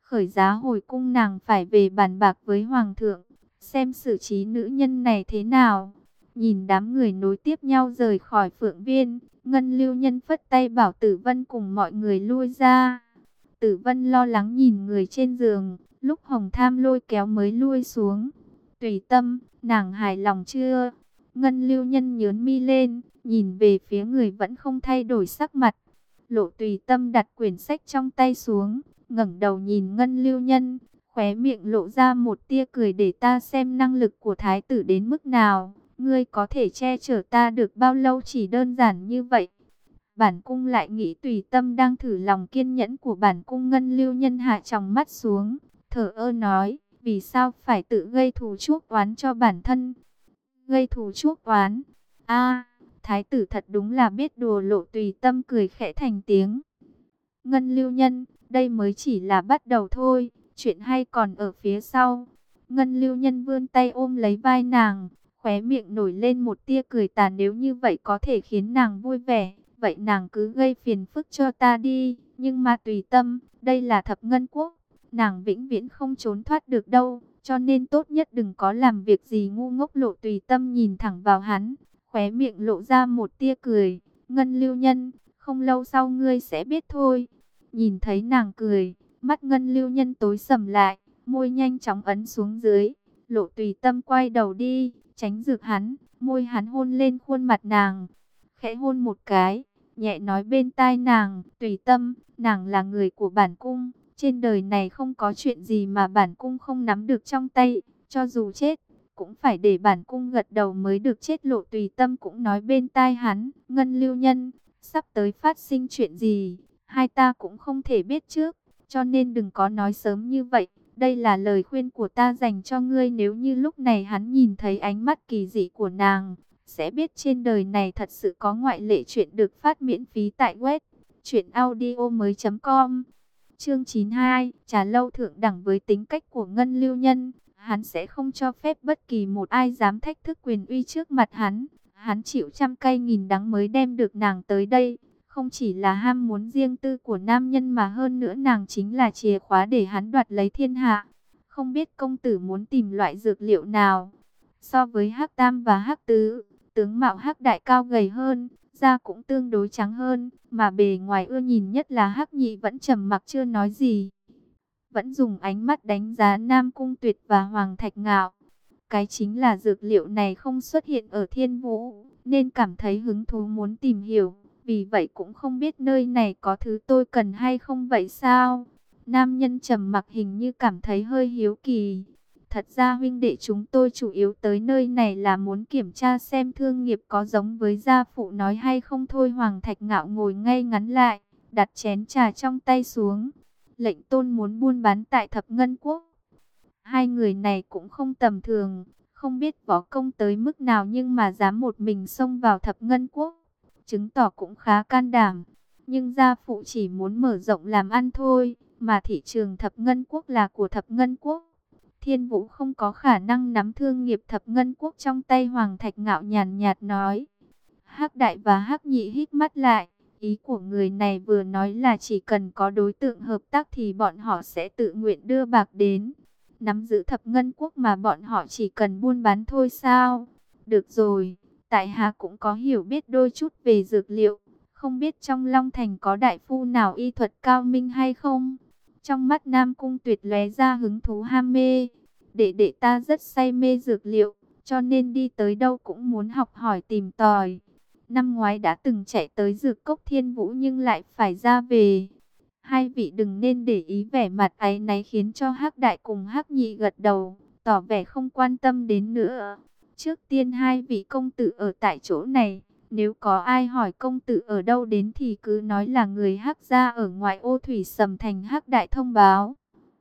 Khởi giá hồi cung nàng phải về bàn bạc với hoàng thượng, xem xử trí nữ nhân này thế nào. Nhìn đám người nối tiếp nhau rời khỏi Phượng Viên, Ngân Lưu Nhân phất tay bảo Tử Vân cùng mọi người lui ra. Tử Vân lo lắng nhìn người trên giường, lúc Hồng Tham lôi kéo mới lui xuống. Tùy Tâm, nàng hài lòng chưa? Ngân Lưu Nhân nhướng mi lên, nhìn về phía người vẫn không thay đổi sắc mặt. Lộ Tùy Tâm đặt quyển sách trong tay xuống, ngẩng đầu nhìn Ngân Lưu Nhân, khóe miệng lộ ra một tia cười, để ta xem năng lực của thái tử đến mức nào. Ngươi có thể che chở ta được bao lâu, chỉ đơn giản như vậy. Bản cung lại nghĩ Tùy Tâm đang thử lòng kiên nhẫn của bản cung. Ngân Lưu Nhân hạ tròng mắt xuống, thở ơ nói, vì sao phải tự gây thù chuốc oán cho bản thân? Gây thù chuốc oán? A, thái tử thật đúng là biết đùa. Lộ Tùy Tâm cười khẽ thành tiếng. Ngân Lưu Nhân, đây mới chỉ là bắt đầu thôi, chuyện hay còn ở phía sau. Ngân Lưu Nhân vươn tay ôm lấy vai nàng, khóe miệng nổi lên một tia cười tà, nếu như vậy có thể khiến nàng vui vẻ, vậy nàng cứ gây phiền phức cho ta đi. Nhưng mà Tùy Tâm, đây là Thập Ngân Quốc, nàng vĩnh viễn không trốn thoát được đâu, cho nên tốt nhất đừng có làm việc gì ngu ngốc. Lộ Tùy Tâm nhìn thẳng vào hắn, khóe miệng lộ ra một tia cười. Ngân Lưu Nhân, không lâu sau ngươi sẽ biết thôi. Nhìn thấy nàng cười, mắt Ngân Lưu Nhân tối sầm lại, môi nhanh chóng ấn xuống dưới. Lộ Tùy Tâm quay đầu đi, tránh rực hắn, môi hắn hôn lên khuôn mặt nàng, khẽ hôn một cái, nhẹ nói bên tai nàng, Tùy Tâm, nàng là người của bản cung, trên đời này không có chuyện gì mà bản cung không nắm được trong tay, cho dù chết, cũng phải để bản cung gật đầu mới được chết. Lộ Tùy Tâm cũng nói bên tai hắn, Ngân Lưu Nhân, sắp tới phát sinh chuyện gì, hai ta cũng không thể biết trước, cho nên đừng có nói sớm như vậy. Đây là lời khuyên của ta dành cho ngươi. Nếu như lúc này hắn nhìn thấy ánh mắt kỳ dị của nàng, sẽ biết trên đời này thật sự có ngoại lệ. Chuyện được phát miễn phí tại web truyện audio mới chấm com. Chương chín mươi hai, Trà lâu thượng đẳng. Với tính cách của Ngân Lưu Nhân, hắn sẽ không cho phép bất kỳ một ai dám thách thức quyền uy trước mặt hắn. Hắn chịu trăm cay nghìn đắng mới đem được nàng tới đây. Không chỉ là ham muốn riêng tư của nam nhân, mà hơn nữa nàng chính là chìa khóa để hắn đoạt lấy thiên hạ. Không biết công tử muốn tìm loại dược liệu nào? So với Hắc Tam và Hắc Tứ, tướng mạo Hắc Đại cao gầy hơn, da cũng tương đối trắng hơn, mà bề ngoài ưa nhìn nhất là Hắc Nhị vẫn trầm mặc chưa nói gì. Vẫn dùng ánh mắt đánh giá Nam Cung Tuyệt và Hoàng Thạch Ngạo. Cái chính là dược liệu này không xuất hiện ở Thiên Vũ, nên cảm thấy hứng thú muốn tìm hiểu. Vì vậy cũng không biết nơi này có thứ tôi cần hay không vậy sao? Nam nhân trầm mặc hình như cảm thấy hơi hiếu kỳ. Thật ra huynh đệ chúng tôi chủ yếu tới nơi này là muốn kiểm tra xem thương nghiệp có giống với gia phụ nói hay không thôi. Hoàng Thạch Ngạo ngồi ngay ngắn lại, đặt chén trà trong tay xuống. Lệnh tôn muốn buôn bán tại Thập Ngân Quốc. Hai người này cũng không tầm thường, không biết võ công tới mức nào nhưng mà dám một mình xông vào Thập Ngân Quốc, chứng tỏ cũng khá can đảm. Nhưng gia phụ chỉ muốn mở rộng làm ăn thôi, mà thị trường Thập Ngân Quốc là của Thập Ngân Quốc. Thiên Vũ không có khả năng nắm thương nghiệp Thập Ngân Quốc trong tay. Hoàng Thạch Ngạo nhàn nhạt nói. Hắc Đại và Hắc Nhị hít mắt lại. Ý của người này vừa nói là chỉ cần có đối tượng hợp tác thì bọn họ sẽ tự nguyện đưa bạc đến. Nắm giữ Thập Ngân Quốc mà bọn họ chỉ cần buôn bán thôi sao? Được rồi, tại hạ cũng có hiểu biết đôi chút về dược liệu. Không biết trong Long Thành có đại phu nào y thuật cao minh hay không? Trong mắt Nam Cung Tuyệt lóe ra hứng thú ham mê. Đệ đệ ta rất say mê dược liệu, cho nên đi tới đâu cũng muốn học hỏi tìm tòi. Năm ngoái đã từng chạy tới dược cốc Thiên Vũ nhưng lại phải ra về. Hai vị đừng nên để ý vẻ mặt áy náy khiến cho Hắc Đại cùng Hắc Nhị gật đầu, tỏ vẻ không quan tâm đến nữa. Trước tiên hai vị công tử ở tại chỗ này, nếu có ai hỏi công tử ở đâu đến thì cứ nói là người Hắc gia ở ngoại ô Thủy Sầm Thành. Hắc Đại thông báo.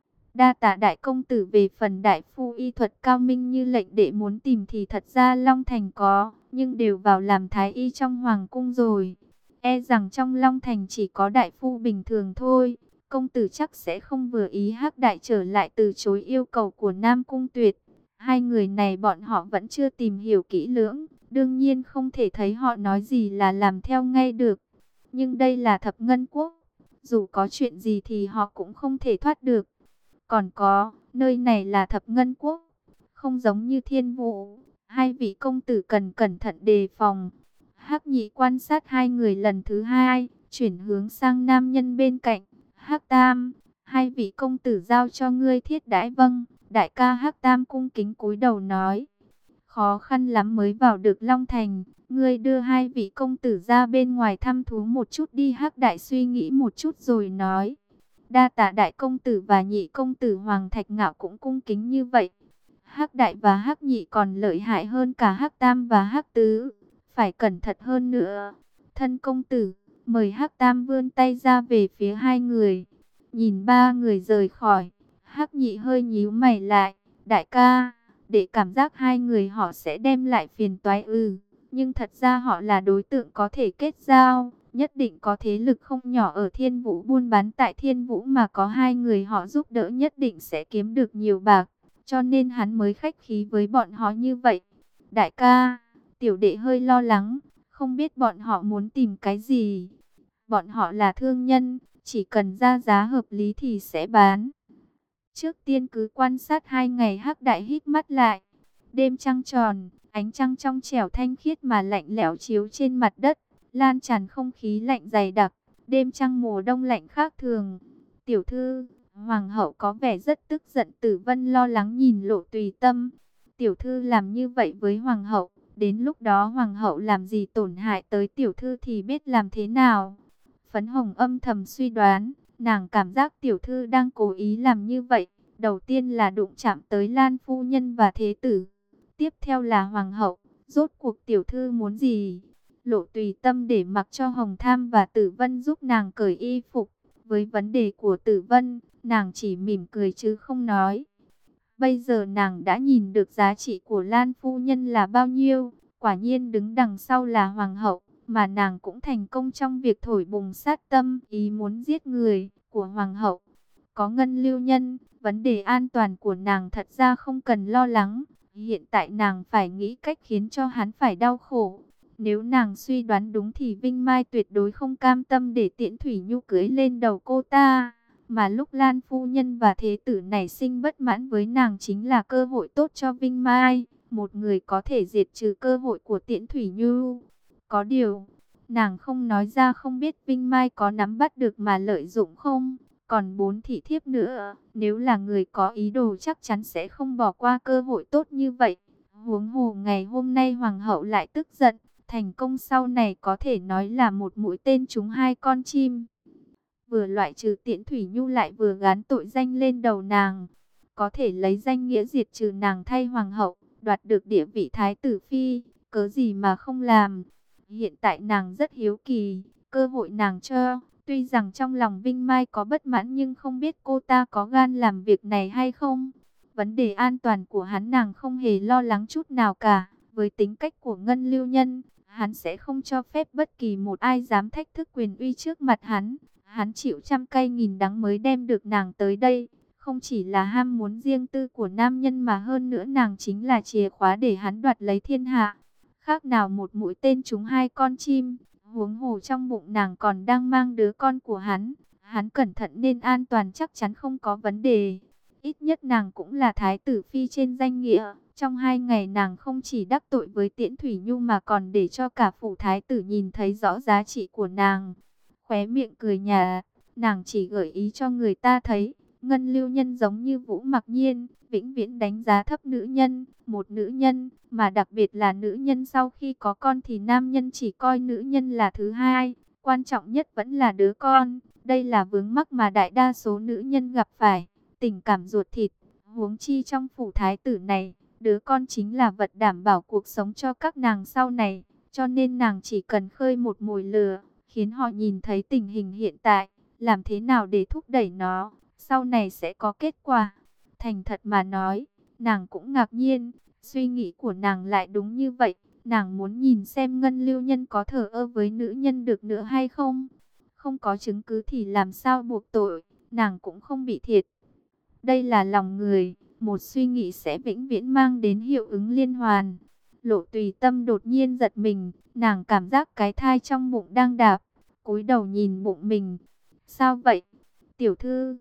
Đa tạ đại công tử. Về phần đại phu y thuật cao minh như lệnh đệ muốn tìm thì thật ra Long Thành có, nhưng đều vào làm thái y trong hoàng cung rồi. E rằng trong Long Thành chỉ có đại phu bình thường thôi. Công tử chắc sẽ không vừa ý. Hắc Đại trở lại từ chối yêu cầu của Nam Cung Tuyệt. Hai người này bọn họ vẫn chưa tìm hiểu kỹ lưỡng, đương nhiên không thể thấy họ nói gì là làm theo ngay được. Nhưng đây là Thập Ngân Quốc, dù có chuyện gì thì họ cũng không thể thoát được. Còn có, nơi này là Thập Ngân Quốc, không giống như Thiên Vũ. Hai vị công tử cần cẩn thận đề phòng. Hắc Nhị quan sát hai người lần thứ hai, chuyển hướng sang nam nhân bên cạnh. Hắc Tam, hai vị công tử giao cho ngươi thiết đãi. Vâng. Đại ca Hắc Tam cung kính cúi đầu nói. Khó khăn lắm mới vào được Long Thành, ngươi đưa hai vị công tử ra bên ngoài thăm thú một chút đi. Hắc Đại suy nghĩ một chút rồi nói. Đa tạ đại công tử. Và nhị công tử Hoàng Thạch Ngạo cũng cung kính như vậy. Hắc Đại và Hắc Nhị còn lợi hại hơn cả Hắc Tam và Hắc Tứ, phải cẩn thận hơn nữa. Thân công tử, mời. Hắc Tam vươn tay ra về phía hai người. Nhìn ba người rời khỏi, Hắc Nhị hơi nhíu mày lại. Đại ca, để cảm giác hai người họ sẽ đem lại phiền toái ư? Nhưng thật ra họ là đối tượng có thể kết giao, nhất định có thế lực không nhỏ ở Thiên Vũ. Buôn bán tại Thiên Vũ mà có hai người họ giúp đỡ nhất định sẽ kiếm được nhiều bạc, cho nên hắn mới khách khí với bọn họ như vậy. Đại ca, tiểu đệ hơi lo lắng, không biết bọn họ muốn tìm cái gì. Bọn họ là thương nhân, chỉ cần ra giá hợp lý thì sẽ bán. Trước tiên cứ quan sát hai ngày. Hắc Đại hít mắt lại. Đêm trăng tròn, ánh trăng trong trẻo thanh khiết mà lạnh lẽo chiếu trên mặt đất, lan tràn không khí lạnh dày đặc. Đêm trăng mùa đông lạnh khác thường. Tiểu thư, hoàng hậu có vẻ rất tức giận. Tử Vân lo lắng nhìn Lộ Tùy Tâm. Tiểu thư làm như vậy với hoàng hậu, đến lúc đó hoàng hậu làm gì tổn hại tới tiểu thư thì biết làm thế nào. Phấn Hồng âm thầm suy đoán, nàng cảm giác tiểu thư đang cố ý làm như vậy. Đầu tiên là đụng chạm tới Lan phu nhân và thế tử, tiếp theo là hoàng hậu. Rốt cuộc tiểu thư muốn gì? Lộ Tùy Tâm để mặc cho Hồng Tham và Tử Vân giúp nàng cởi y phục. Với vấn đề của Tử Vân, nàng chỉ mỉm cười chứ không nói. Bây giờ nàng đã nhìn được giá trị của Lan phu nhân là bao nhiêu. Quả nhiên đứng đằng sau là hoàng hậu, mà nàng cũng thành công trong việc thổi bùng sát tâm ý muốn giết người của hoàng hậu. Có Ngân Lưu Nhân, vấn đề an toàn của nàng thật ra không cần lo lắng. Hiện tại nàng phải nghĩ cách khiến cho hắn phải đau khổ. Nếu nàng suy đoán đúng thì Vinh Mai tuyệt đối không cam tâm để Tiễn Thủy Nhu cưỡi lên đầu cô ta. Mà lúc Lan phu nhân và thế tử nảy sinh bất mãn với nàng chính là cơ hội tốt cho Vinh Mai. Một người có thể diệt trừ cơ hội của Tiễn Thủy Nhu. Có điều, nàng không nói ra, không biết Vinh Mai có nắm bắt được mà lợi dụng không. Còn bốn thị thiếp nữa, nếu là người có ý đồ chắc chắn sẽ không bỏ qua cơ hội tốt như vậy. Huống hồ ngày hôm nay hoàng hậu lại tức giận, thành công sau này có thể nói là một mũi tên trúng hai con chim. Vừa loại trừ Tiễn Thủy Nhu lại vừa gán tội danh lên đầu nàng. Có thể lấy danh nghĩa diệt trừ nàng thay hoàng hậu, đoạt được địa vị thái tử phi, cớ gì mà không làm. Hiện tại nàng rất hiếu kỳ, cơ hội nàng cho. Tuy rằng trong lòng Vinh Mai có bất mãn nhưng không biết cô ta có gan làm việc này hay không. Vấn đề an toàn của hắn nàng không hề lo lắng chút nào cả. Với tính cách của Ngân Lưu Nhân, hắn sẽ không cho phép bất kỳ một ai dám thách thức quyền uy trước mặt hắn. Hắn chịu trăm cay nghìn đắng mới đem được nàng tới đây. Không chỉ là ham muốn riêng tư của nam nhân mà hơn nữa nàng chính là chìa khóa để hắn đoạt lấy thiên hạ. Khác nào một mũi tên trúng hai con chim. Huống hồ trong bụng nàng còn đang mang đứa con của hắn. Hắn cẩn thận nên an toàn chắc chắn không có vấn đề. Ít nhất nàng cũng là thái tử phi trên danh nghĩa. Trong hai ngày nàng không chỉ đắc tội với Tiễn Thủy Nhu mà còn để cho cả phủ thái tử nhìn thấy rõ giá trị của nàng. Khóe miệng cười nhạt, nàng chỉ gợi ý cho người ta thấy. Ngân Lưu Nhân giống như Vũ Mặc Nhiên, vĩnh viễn đánh giá thấp nữ nhân. Một nữ nhân, mà đặc biệt là nữ nhân sau khi có con thì nam nhân chỉ coi nữ nhân là thứ hai. Quan trọng nhất vẫn là đứa con. Đây là vướng mắc mà đại đa số nữ nhân gặp phải. Tình cảm ruột thịt, huống chi trong phủ thái tử này, đứa con chính là vật đảm bảo cuộc sống cho các nàng sau này. Cho nên nàng chỉ cần khơi một mồi lửa, khiến họ nhìn thấy tình hình hiện tại, làm thế nào để thúc đẩy nó, sau này sẽ có kết quả. Thành thật mà nói, nàng cũng ngạc nhiên, suy nghĩ của nàng lại đúng như vậy. Nàng muốn nhìn xem Ngân Lưu Nhân có thờ ơ với nữ nhân được nữa hay không. Không có chứng cứ thì làm sao buộc tội, nàng cũng không bị thiệt. Đây là lòng người, một suy nghĩ sẽ vĩnh viễn mang đến hiệu ứng liên hoàn. Lộ Tùy Tâm đột nhiên giật mình, nàng cảm giác cái thai trong bụng đang đạp, cúi đầu nhìn bụng mình. Sao vậy? Tiểu thư,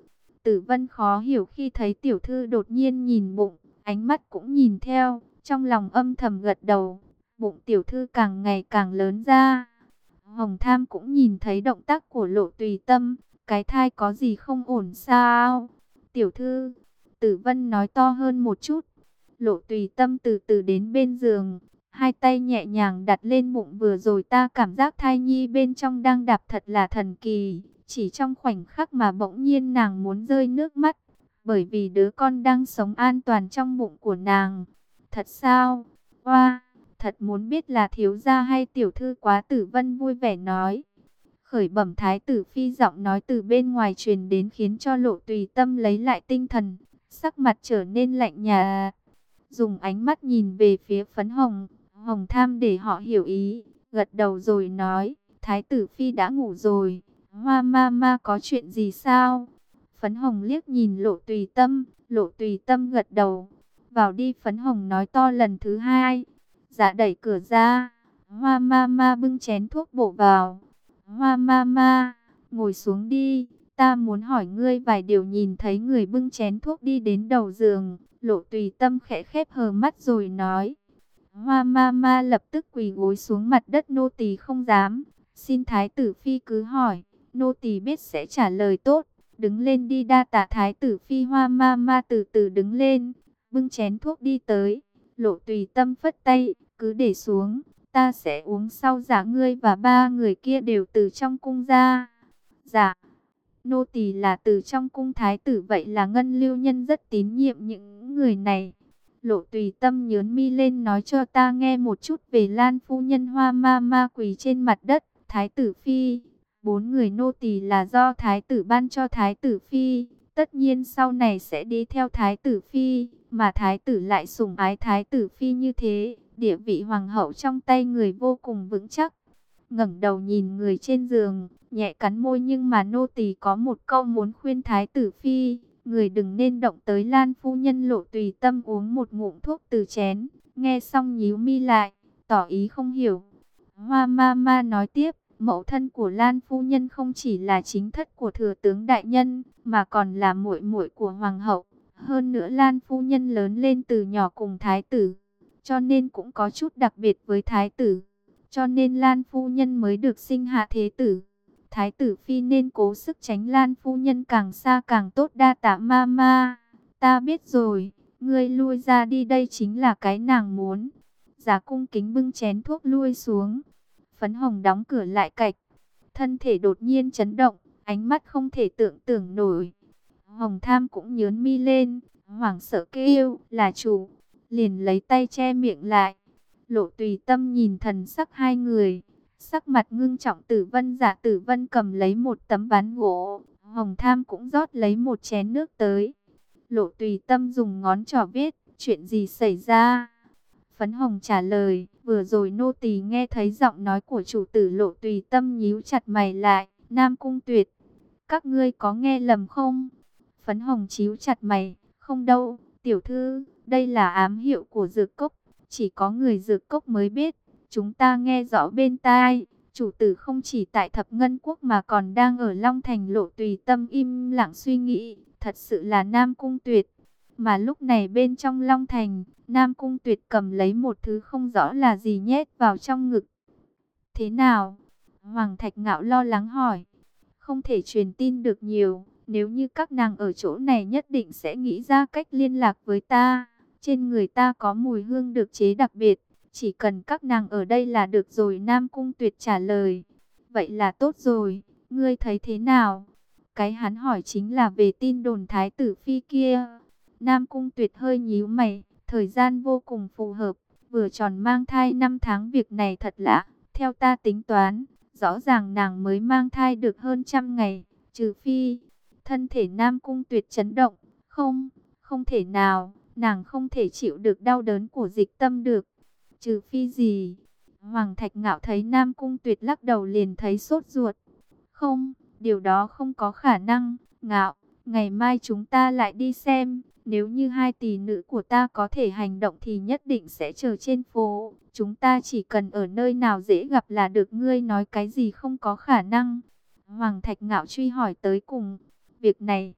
Tử Vân khó hiểu khi thấy tiểu thư đột nhiên nhìn bụng, ánh mắt cũng nhìn theo, trong lòng âm thầm gật đầu. Bụng tiểu thư càng ngày càng lớn ra. Hồng Tham cũng nhìn thấy động tác của Lộ Tùy Tâm, cái thai có gì không ổn sao? Tiểu thư, Tử Vân nói to hơn một chút. Lộ Tùy Tâm từ từ đến bên giường, hai tay nhẹ nhàng đặt lên bụng, vừa rồi ta cảm giác thai nhi bên trong đang đạp thật là thần kỳ. Chỉ trong khoảnh khắc mà bỗng nhiên nàng muốn rơi nước mắt, bởi vì đứa con đang sống an toàn trong bụng của nàng. Thật sao? Oa, thật muốn biết là thiếu gia hay tiểu thư quá. Tử Vân vui vẻ nói. Khởi bẩm thái tử phi, giọng nói từ bên ngoài truyền đến khiến cho Lộ Tùy Tâm lấy lại tinh thần, sắc mặt trở nên lạnh nhạt, dùng ánh mắt nhìn về phía Phấn Hồng, Hồng Tham để họ hiểu ý, gật đầu rồi nói, thái tử phi đã ngủ rồi. Hoa ma ma có chuyện gì sao? Phấn Hồng liếc nhìn Lộ Tùy Tâm, Lộ Tùy Tâm gật đầu. Vào đi, Phấn Hồng nói to lần thứ hai. Dạ đẩy cửa ra, Hoa ma ma bưng chén thuốc bổ vào. Hoa ma ma, ngồi xuống đi, ta muốn hỏi ngươi vài điều. Nhìn thấy người bưng chén thuốc đi đến đầu giường, Lộ Tùy Tâm khẽ khép hờ mắt rồi nói. Hoa ma ma lập tức quỳ gối xuống mặt đất, nô tỳ không dám, xin thái tử phi cứ hỏi, nô tỳ biết sẽ trả lời tốt. Đứng lên đi, đa tạ thái tử phi. Hoa ma ma từ từ đứng lên, bưng chén thuốc đi tới. Lộ Tùy Tâm phất tay, cứ để xuống, ta sẽ uống sau. Dạ, ngươi và ba người kia đều từ trong cung ra? Dạ, nô tỳ là từ trong cung thái tử. Vậy là Ngân Lưu Nhân rất tín nhiệm những người này. Lộ Tùy Tâm nhướng mi lên, nói cho ta nghe một chút về Lan phu nhân. Hoa ma ma quỳ trên mặt đất, thái tử phi, bốn người nô tỳ là do thái tử ban cho thái tử phi, tất nhiên sau này sẽ đi theo thái tử phi, mà thái tử lại sủng ái thái tử phi như thế, địa vị hoàng hậu trong tay người vô cùng vững chắc. Ngẩng đầu nhìn người trên giường, nhẹ cắn môi, nhưng mà nô tỳ có một câu muốn khuyên thái tử phi, người đừng nên động tới Lan phu nhân. Lộ Tùy Tâm uống một ngụm thuốc từ chén, nghe xong nhíu mi lại, tỏ ý không hiểu. Hoa ma ma nói tiếp, mẫu thân của Lan phu nhân không chỉ là chính thất của thừa tướng đại nhân, mà còn là muội muội của hoàng hậu. Hơn nữa Lan phu nhân lớn lên từ nhỏ cùng thái tử, cho nên cũng có chút đặc biệt với thái tử. Cho nên Lan phu nhân mới được sinh hạ thế tử. Thái tử phi nên cố sức tránh Lan phu nhân càng xa càng tốt. Đa tạ ma ma, ta biết rồi, ngươi lui ra đi, đây chính là cái nàng muốn. Giá cung kính bưng chén thuốc lui xuống. Phấn Hồng đóng cửa lại cạch, thân thể đột nhiên chấn động, ánh mắt không thể tưởng tượng nổi. Hồng Tham cũng nhướng mi lên, hoảng sợ kêu là chủ, liền lấy tay che miệng lại. Lộ Tùy Tâm nhìn thần sắc hai người, sắc mặt ngưng trọng. Tử Vân giả Tử Vân cầm lấy một tấm ván gỗ, Hồng Tham cũng rót lấy một chén nước tới. Lộ Tùy Tâm dùng ngón trỏ viết, chuyện gì xảy ra? Phấn Hồng trả lời, vừa rồi nô tỳ nghe thấy giọng nói của chủ tử. Lộ Tùy Tâm nhíu chặt mày lại, Nam Cung Tuyệt, các ngươi có nghe lầm không? Phấn Hồng nhíu chặt mày, không đâu, tiểu thư, đây là ám hiệu của dược cốc, chỉ có người dược cốc mới biết, chúng ta nghe rõ bên tai. Chủ tử không chỉ tại Thập Ngân Quốc mà còn đang ở Long Thành. Lộ Tùy Tâm im lặng suy nghĩ, thật sự là Nam Cung Tuyệt. Mà lúc này bên trong Long Thành, Nam Cung Tuyệt cầm lấy một thứ không rõ là gì nhét vào trong ngực. Thế nào? Hoàng Thạch Ngạo lo lắng hỏi. Không thể truyền tin được nhiều, nếu như các nàng ở chỗ này nhất định sẽ nghĩ ra cách liên lạc với ta. Trên người ta có mùi hương được chế đặc biệt, chỉ cần các nàng ở đây là được rồi. Nam Cung Tuyệt trả lời. Vậy là tốt rồi, ngươi thấy thế nào? Cái hắn hỏi chính là về tin đồn thái tử phi kia. Nam Cung Tuyệt hơi nhíu mày, thời gian vô cùng phù hợp, vừa tròn mang thai năm tháng, việc này thật lạ. Theo ta tính toán, rõ ràng nàng mới mang thai được hơn trăm ngày, trừ phi. Thân thể Nam Cung Tuyệt chấn động, không, không thể nào, nàng không thể chịu được đau đớn của dịch tâm được. Trừ phi gì? Hoàng Thạch Ngạo thấy Nam Cung Tuyệt lắc đầu liền thấy sốt ruột. Không, điều đó không có khả năng. Ngạo, ngày mai chúng ta lại đi xem. Nếu như hai tỷ nữ của ta có thể hành động thì nhất định sẽ chờ trên phố. Chúng ta chỉ cần ở nơi nào dễ gặp là được. Ngươi nói cái gì không có khả năng? Hoàng Thạch Ngạo truy hỏi tới cùng. Việc này,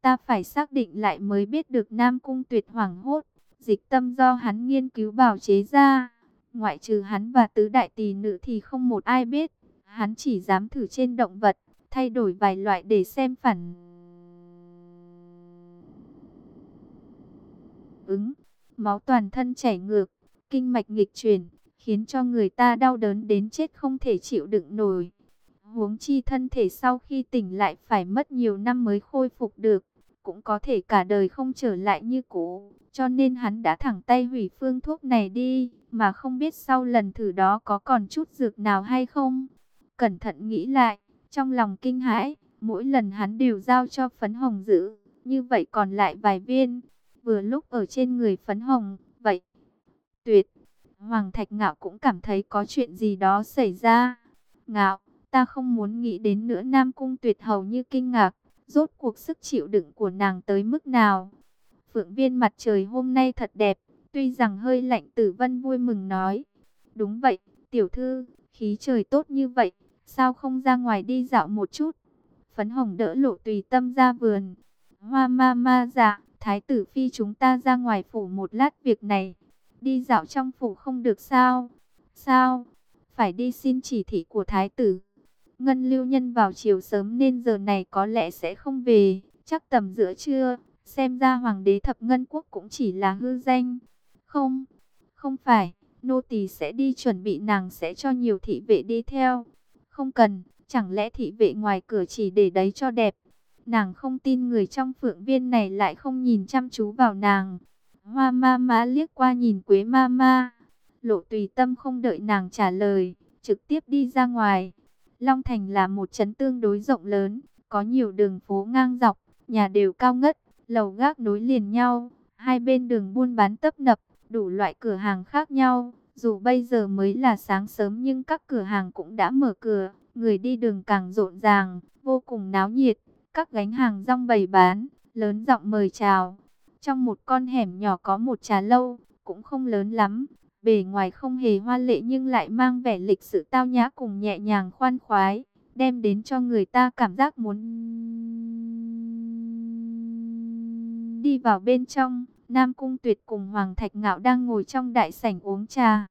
ta phải xác định lại mới biết được Nam Cung Tuyệt hoảng hốt. Dịch tâm do hắn nghiên cứu bào chế ra, ngoại trừ hắn và tứ đại tỷ nữ thì không một ai biết. Hắn chỉ dám thử trên động vật, thay đổi vài loại để xem phản ứng. Máu toàn thân chảy ngược, kinh mạch nghịch chuyển, khiến cho người ta đau đớn đến chết không thể chịu đựng nổi. Huống chi thân thể sau khi tỉnh lại phải mất nhiều năm mới khôi phục được, cũng có thể cả đời không trở lại như cũ. Cho nên hắn đã thẳng tay hủy phương thuốc này đi, mà không biết sau lần thử đó có còn chút dược nào hay không. Cẩn thận nghĩ lại, trong lòng kinh hãi, mỗi lần hắn đều giao cho phấn hồng giữ, như vậy còn lại vài viên. Vừa lúc ở trên người phấn hồng, vậy tuyệt, Hoàng Thạch Ngạo cũng cảm thấy có chuyện gì đó xảy ra. Ngạo, ta không muốn nghĩ đến nữa. Nam Cung Tuyệt hầu như kinh ngạc, rốt cuộc sức chịu đựng của nàng tới mức nào. Phượng viên mặt trời hôm nay thật đẹp, tuy rằng hơi lạnh. Tử Vân vui mừng nói, đúng vậy, tiểu thư, khí trời tốt như vậy, sao không ra ngoài đi dạo một chút. Phấn hồng đỡ Lộ Tùy Tâm ra vườn. Hoa ma ma dạ, thái tử phi chúng ta ra ngoài phủ một lát việc này. Đi dạo trong phủ không được sao? Sao? Phải đi xin chỉ thị của thái tử. Ngân Lưu Nhân vào chiều sớm nên giờ này có lẽ sẽ không về, chắc tầm giữa trưa. Xem ra hoàng đế thập ngân quốc cũng chỉ là hư danh. Không, không phải, nô tỳ sẽ đi chuẩn bị. Nàng sẽ cho nhiều thị vệ đi theo. Không cần, chẳng lẽ thị vệ ngoài cửa chỉ để đấy cho đẹp. Nàng không tin người trong phượng viên này lại không nhìn chăm chú vào nàng. Hoa ma ma liếc qua nhìn Quế ma ma. Lộ Tùy Tâm không đợi nàng trả lời, trực tiếp đi ra ngoài. Long Thành là một trấn tương đối rộng lớn, có nhiều đường phố ngang dọc, nhà đều cao ngất, lầu gác nối liền nhau. Hai bên đường buôn bán tấp nập, đủ loại cửa hàng khác nhau. Dù bây giờ mới là sáng sớm nhưng các cửa hàng cũng đã mở cửa, người đi đường càng rộn ràng, vô cùng náo nhiệt. Các gánh hàng rong bày bán, lớn giọng mời chào. Trong một con hẻm nhỏ có một trà lâu, cũng không lớn lắm. Bề ngoài không hề hoa lệ nhưng lại mang vẻ lịch sự tao nhã cùng nhẹ nhàng khoan khoái, đem đến cho người ta cảm giác muốn đi vào bên trong. Nam Cung Tuyệt cùng Hoàng Thạch Ngạo đang ngồi trong đại sảnh uống trà.